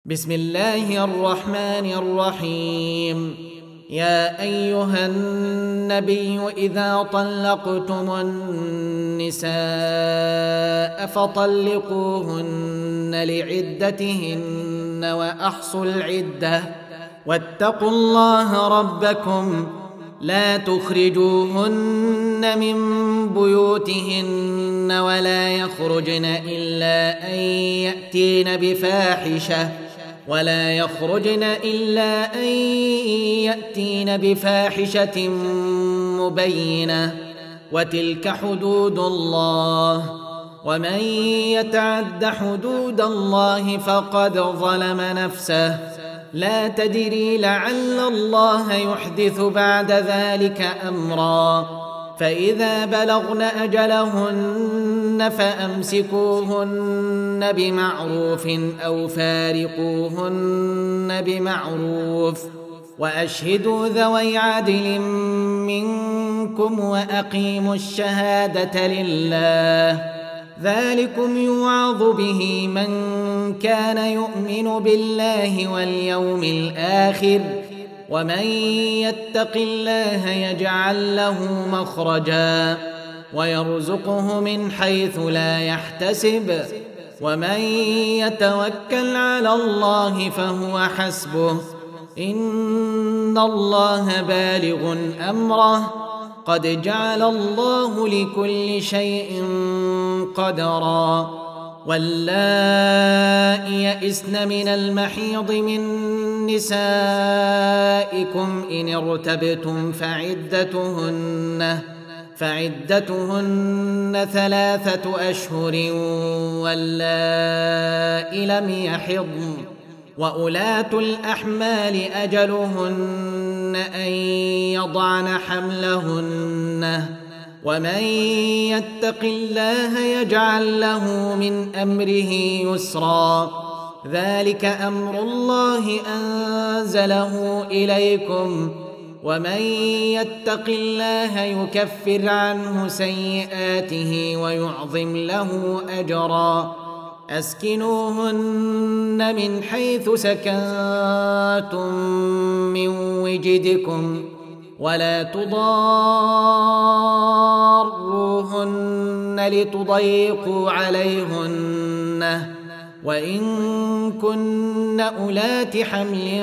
بسم الله الرحمن الرحيم. يا أيها النبي إذا طلقتم النساء فطلقوهن لعدتهن وأحصوا العدة واتقوا الله ربكم لا تخرجوهن من بيوتهن ولا يخرجن إلا أن يأتين بفاحشة مبينة وتلك حدود الله ومن يتعد حدود الله فقد ظلم نفسه لا تدري لعل الله يحدث بعد ذلك أمرا فإذا بلغن أجلهن فأمسكوهن بمعروف أو فارقوهن بمعروف وأشهدوا ذوي عدل منكم وأقيموا الشهادة لله ذلكم يوعظ به من كان يؤمن بالله واليوم الآخر ومن يتق الله يجعل له مخرجا ويرزقه من حيث لا يحتسب ومن يتوكل على الله فهو حسبه إن الله بالغ أمره قد جعل الله لكل شيء قدرا واللائي يئسن من المحيض من نسائكم إن ارتبتم فعدتهن 3 أشهر واللائي لم يحضن وأولاة الأحمال أجلهن أن يضعن حملهن ومن يتق الله يجعل له من أمره يسرا ذلك أمر الله أنزله إليكم ومن يتق الله يكفر عنه سيئاته ويعظم له أجرا أسكنوهن من حيث سكنتم من وجدكم ولا تضاروهن لتضيقوا عليهن وإن كن أولات حمل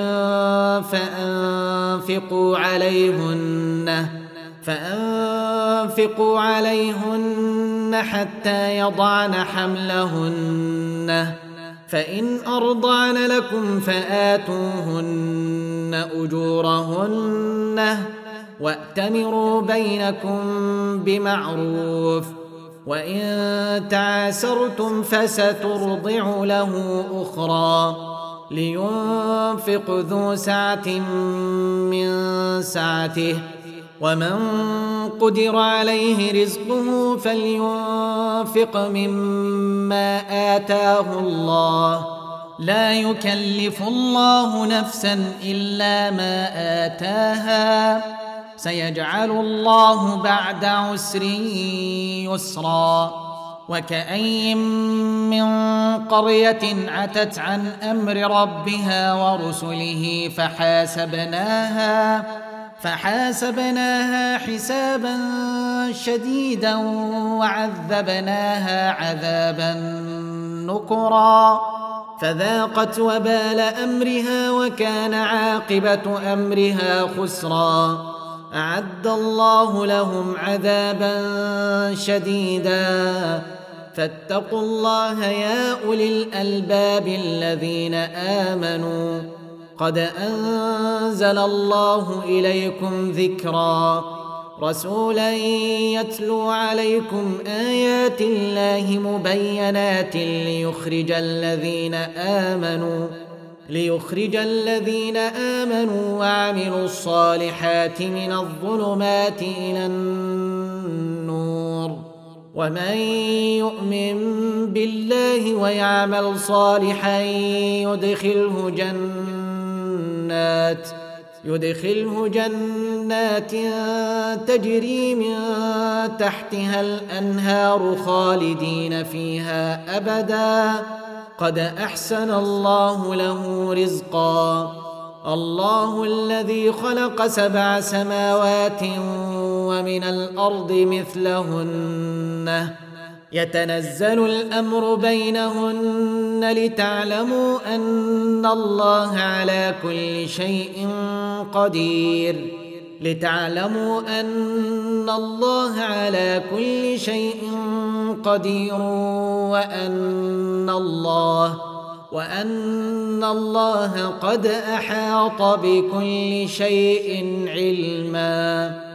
فأنفقوا عليهن حتى يضعن حملهن فإن أرضعن لكم فآتوهن أجورهن وأتمروا بينكم بمعروف وإن تعاسرتم فسترضع له أخرى لينفق ذو سعة من سعته ومن قدر عليه رزقه فلينفق مما آتاه الله لا يكلف الله نفسا إلا ما آتاها سيجعل الله بعد عسر يسرا وكأين من قرية عتت عن أمر ربها ورسله فحاسبناها حسابا شديدا وعذبناها عذابا نكرا فذاقت وبال أمرها وكان عاقبة أمرها خسرا أعد الله لهم عذابا شديدا فاتقوا الله يا أولي الألباب الذين آمنوا قد أنزل الله إليكم ذكرا رسولا يتلو عليكم آيات الله مبينات ليخرج الذين آمنوا وعملوا الصالحات من الظلمات إلى النور ومن يؤمن بالله ويعمل صالحا يدخله جنات تجري من تحتها الأنهار خالدين فيها أبدا قد أحسن الله له رزقا. الله الذي خلق 7 سماوات ومن الأرض مثلهن يتنزل الأمر بينهن لتعلموا أن الله على كل شيء قدير وأن الله قد أحاط بكل شيء علما.